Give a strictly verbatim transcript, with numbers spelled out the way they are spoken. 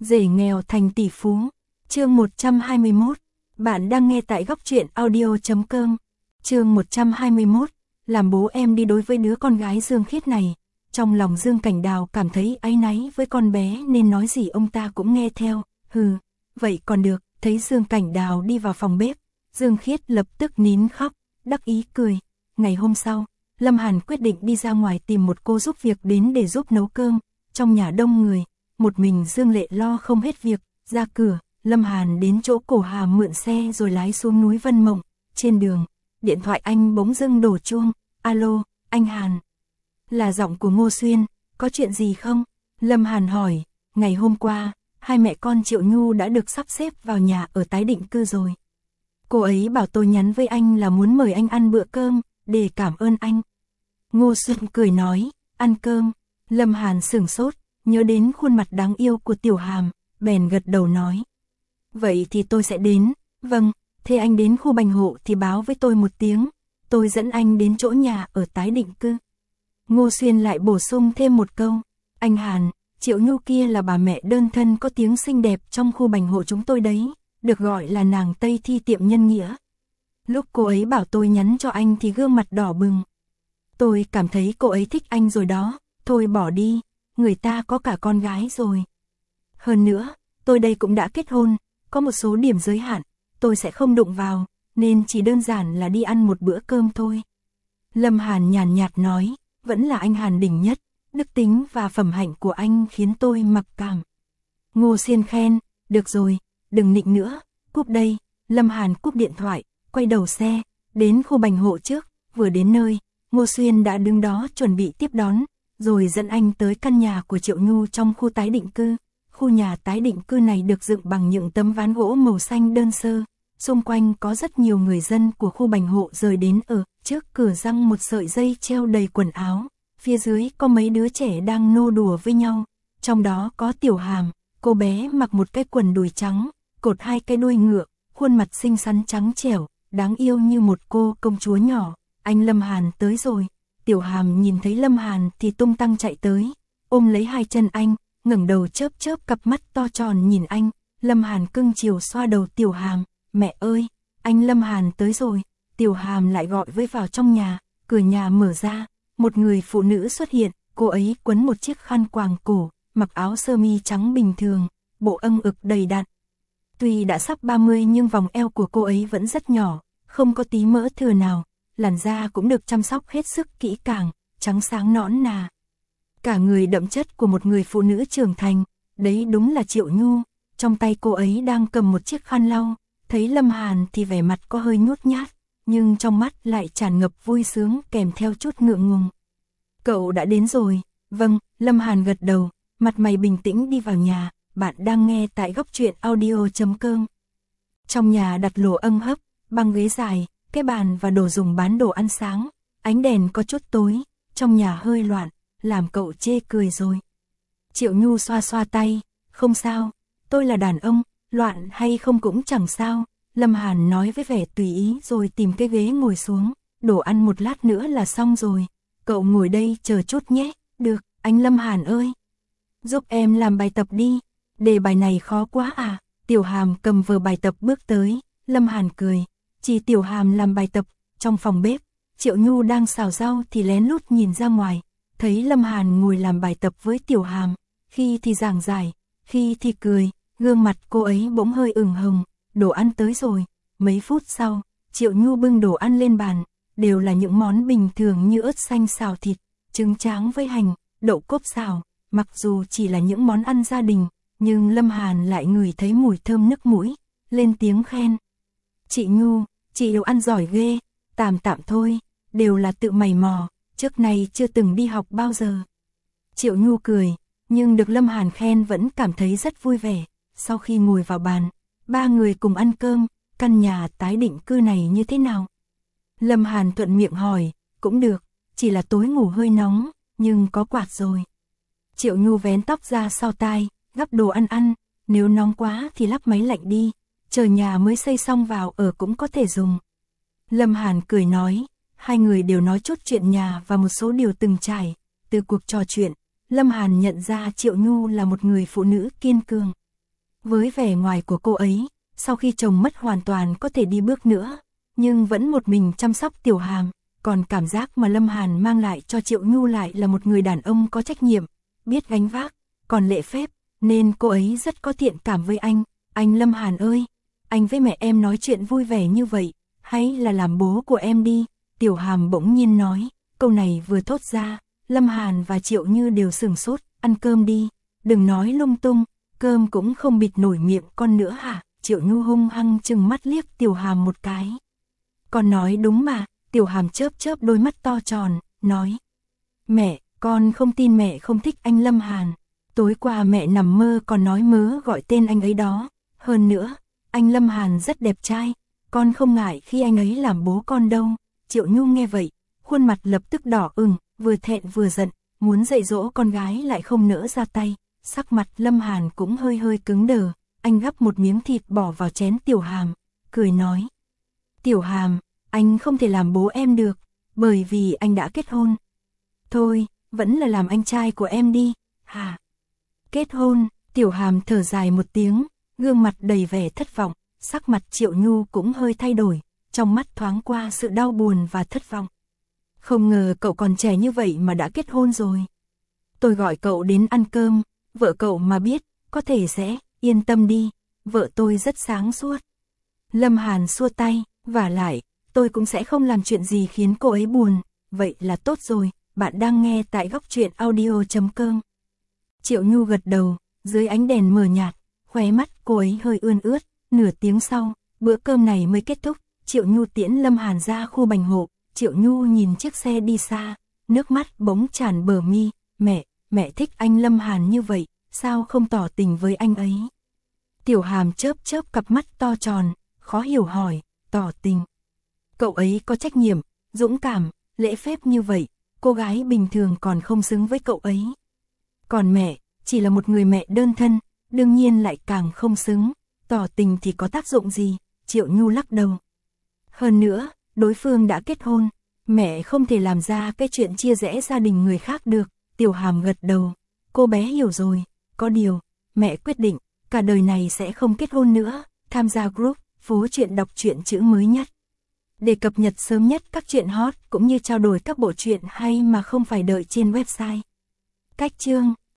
Rể nghèo thành tỷ phú. Chương một trăm hai mươi mốt. Bạn đang nghe tại góc truyện audio chấm com. Chương một trăm hai mươi mốt. Làm bố em đi đối với đứa con gái Dương Khiết này. Trong lòng Dương Cảnh Đào cảm thấy áy náy với con bé nên nói gì ông ta cũng nghe theo. Hừ, vậy còn được. Thấy Dương Cảnh Đào đi vào phòng bếp, Dương Khiết lập tức nín khóc, đắc ý cười. Ngày hôm sau, Lâm Hàn quyết định đi ra ngoài tìm một cô giúp việc đến để giúp nấu cơm. Trong nhà đông người, một mình Dương Lệ lo không hết việc. Ra cửa, Lâm Hàn đến chỗ Cổ Hà mượn xe rồi lái xuống núi Vân Mộng. Trên đường, điện thoại anh bỗng dưng đổ chuông. Alo, anh Hàn. Là giọng của Ngô Xuyên, có chuyện gì không? Lâm Hàn hỏi. Ngày hôm qua, hai mẹ con Triệu Nhu đã được sắp xếp vào nhà ở tái định cư rồi. Cô ấy bảo tôi nhắn với anh là muốn mời anh ăn bữa cơm, để cảm ơn anh. Ngô Xuyên cười nói, ăn cơm. Lâm Hàn sửng sốt, nhớ đến khuôn mặt đáng yêu của Tiểu Hàm, bèn gật đầu nói. Vậy thì tôi sẽ đến. Vâng, thế anh đến khu Bành Hộ thì báo với tôi một tiếng, tôi dẫn anh đến chỗ nhà ở tái định cư. Ngô Xuyên lại bổ sung thêm một câu, anh Hàn, Triệu Nhu kia là bà mẹ đơn thân có tiếng xinh đẹp trong khu Bành Hộ chúng tôi đấy, được gọi là nàng Tây Thi tiệm nhân nghĩa. Lúc cô ấy bảo tôi nhắn cho anh thì gương mặt đỏ bừng. Tôi cảm thấy cô ấy thích anh rồi đó, thôi bỏ đi, người ta có cả con gái rồi. Hơn nữa, tôi đây cũng đã kết hôn, có một số điểm giới hạn, tôi sẽ không đụng vào, nên chỉ đơn giản là đi ăn một bữa cơm thôi. Lâm Hàn nhàn nhạt nói, vẫn là anh Hàn đỉnh nhất, đức tính và phẩm hạnh của anh khiến tôi mặc cảm. Ngô Xuyên khen, được rồi, đừng nịnh nữa, cúp đây. Lâm Hàn cúp điện thoại, quay đầu xe, đến khu Bành Hộ trước, vừa đến nơi, Ngô Xuyên đã đứng đó chuẩn bị tiếp đón, rồi dẫn anh tới căn nhà của Triệu Nhu trong khu tái định cư. Khu nhà tái định cư này được dựng bằng những tấm ván gỗ màu xanh đơn sơ, xung quanh có rất nhiều người dân của khu Bành Hộ rời đến ở, trước cửa răng một sợi dây treo đầy quần áo, phía dưới có mấy đứa trẻ đang nô đùa với nhau, trong đó có Tiểu Hàm, cô bé mặc một cái quần đùi trắng, cột hai cái đuôi ngựa, khuôn mặt xinh xắn trắng trẻo, đáng yêu như một cô công chúa nhỏ. Anh Lâm Hàn tới rồi. Tiểu Hàm nhìn thấy Lâm Hàn thì tung tăng chạy tới, ôm lấy hai chân anh, ngẩng đầu chớp chớp cặp mắt to tròn nhìn anh. Lâm Hàn cưng chiều xoa đầu Tiểu Hàm, mẹ ơi, anh Lâm Hàn tới rồi. Tiểu Hàm lại gọi với vào trong nhà, cửa nhà mở ra, một người phụ nữ xuất hiện, cô ấy quấn một chiếc khăn quàng cổ, mặc áo sơ mi trắng bình thường, bộ âng ực đầy đặn. Tuy đã sắp ba mươi nhưng vòng eo của cô ấy vẫn rất nhỏ, không có tí mỡ thừa nào, làn da cũng được chăm sóc hết sức kỹ càng, trắng sáng nõn nà. Cả người đậm chất của một người phụ nữ trưởng thành, đấy đúng là Triệu Nhu, trong tay cô ấy đang cầm một chiếc khăn lau, thấy Lâm Hàn thì vẻ mặt có hơi nhút nhát, nhưng trong mắt lại tràn ngập vui sướng kèm theo chút ngượng ngùng. Cậu đã đến rồi, vâng, Lâm Hàn gật đầu, mặt mày bình tĩnh đi vào nhà. Bạn đang nghe tại góc truyện audio chấm com. Trong nhà đặt lồ âng hấp, băng ghế dài, cái bàn và đồ dùng bán đồ ăn sáng, ánh đèn có chút tối, trong nhà hơi loạn, làm cậu chê cười rồi. Triệu Nhu xoa xoa tay, không sao, tôi là đàn ông, loạn hay không cũng chẳng sao. Lâm Hàn nói với vẻ tùy ý rồi tìm cái ghế ngồi xuống, đồ ăn một lát nữa là xong rồi, cậu ngồi đây chờ chút nhé. Được, anh Lâm Hàn ơi. Giúp em làm bài tập đi. Đề bài này khó quá à? Tiểu Hàm cầm vở bài tập bước tới, Lâm Hàn cười, chỉ Tiểu Hàm làm bài tập. Trong phòng bếp, Triệu Nhu đang xào rau thì lén lút nhìn ra ngoài, thấy Lâm Hàn ngồi làm bài tập với Tiểu Hàm, khi thì giảng giải, khi thì cười, gương mặt cô ấy bỗng hơi ửng hồng. Đồ ăn tới rồi. Mấy phút sau, Triệu Nhu bưng đồ ăn lên bàn, đều là những món bình thường như ớt xanh xào thịt, trứng tráng với hành, đậu cốp xào. Mặc dù chỉ là những món ăn gia đình, nhưng Lâm Hàn lại ngửi thấy mùi thơm nức mũi, lên tiếng khen. Chị Nhu, chị đều ăn giỏi ghê, tạm tạm thôi, đều là tự mày mò, trước này chưa từng đi học bao giờ. Triệu Nhu cười, nhưng được Lâm Hàn khen vẫn cảm thấy rất vui vẻ. Sau khi ngồi vào bàn, ba người cùng ăn cơm. Căn nhà tái định cư này như thế nào? Lâm Hàn thuận miệng hỏi, cũng được, chỉ là tối ngủ hơi nóng, nhưng có quạt rồi. Triệu Nhu vén tóc ra sau tai, gắp đồ ăn ăn, nếu nóng quá thì lắp máy lạnh đi, chờ nhà mới xây xong vào ở cũng có thể dùng. Lâm Hàn cười nói, hai người đều nói chút chuyện nhà và một số điều từng trải. Từ cuộc trò chuyện, Lâm Hàn nhận ra Triệu Nhu là một người phụ nữ kiên cường. Với vẻ ngoài của cô ấy, sau khi chồng mất hoàn toàn có thể đi bước nữa, nhưng vẫn một mình chăm sóc Tiểu Hàm, còn cảm giác mà Lâm Hàn mang lại cho Triệu Nhu lại là một người đàn ông có trách nhiệm, biết gánh vác, còn lễ phép, nên cô ấy rất có thiện cảm với anh. Anh Lâm Hàn ơi, anh với mẹ em nói chuyện vui vẻ như vậy, hay là làm bố của em đi, Tiểu Hàm bỗng nhiên nói, câu này vừa thốt ra, Lâm Hàn và Triệu Như đều sửng sốt, ăn cơm đi, đừng nói lung tung, cơm cũng không bịt nổi miệng con nữa hả, Triệu Nhu hung hăng chừng mắt liếc Tiểu Hàm một cái. Con nói đúng mà, Tiểu Hàm chớp chớp đôi mắt to tròn, nói, mẹ, con không tin mẹ không thích anh Lâm Hàn, tối qua mẹ nằm mơ còn nói mớ gọi tên anh ấy đó, hơn nữa, anh Lâm Hàn rất đẹp trai, con không ngại khi anh ấy làm bố con đâu. Triệu Nhu nghe vậy, khuôn mặt lập tức đỏ ửng, vừa thẹn vừa giận, muốn dạy dỗ con gái lại không nỡ ra tay, sắc mặt Lâm Hàn cũng hơi hơi cứng đờ, anh gắp một miếng thịt bỏ vào chén Tiểu Hàm, cười nói, Tiểu Hàm, anh không thể làm bố em được, bởi vì anh đã kết hôn. Thôi, vẫn là làm anh trai của em đi, hả? Kết hôn, Tiểu Hàm thở dài một tiếng, gương mặt đầy vẻ thất vọng, sắc mặt Triệu Nhu cũng hơi thay đổi, trong mắt thoáng qua sự đau buồn và thất vọng. Không ngờ cậu còn trẻ như vậy mà đã kết hôn rồi. Tôi gọi cậu đến ăn cơm, vợ cậu mà biết, có thể sẽ, yên tâm đi, vợ tôi rất sáng suốt. Lâm Hàn xua tay, vả lại, tôi cũng sẽ không làm chuyện gì khiến cô ấy buồn, vậy là tốt rồi, bạn đang nghe tại góc truyện audio chấm com. Triệu Nhu gật đầu, dưới ánh đèn mờ nhạt, khóe mắt cô ấy hơi ươn ướt, nửa tiếng sau, bữa cơm này mới kết thúc, Triệu Nhu tiễn Lâm Hàn ra khu bành hộ, Triệu Nhu nhìn chiếc xe đi xa, nước mắt bỗng tràn bờ mi, mẹ, mẹ thích anh Lâm Hàn như vậy, sao không tỏ tình với anh ấy? Tiểu Hàm chớp chớp cặp mắt to tròn, khó hiểu hỏi, tỏ tình. Cậu ấy có trách nhiệm, dũng cảm, lễ phép như vậy, cô gái bình thường còn không xứng với cậu ấy. Còn mẹ, chỉ là một người mẹ đơn thân, đương nhiên lại càng không xứng, tỏ tình thì có tác dụng gì, Triệu Nhu lắc đầu. Hơn nữa, đối phương đã kết hôn, mẹ không thể làm ra cái chuyện chia rẽ gia đình người khác được, Tiểu Hàm gật đầu, cô bé hiểu rồi, có điều, mẹ quyết định, cả đời này sẽ không kết hôn nữa, tham gia group, phố truyện đọc truyện chữ mới nhất. Để cập nhật sớm nhất các truyện hot cũng như trao đổi các bộ truyện hay mà không phải đợi trên website. Cách chương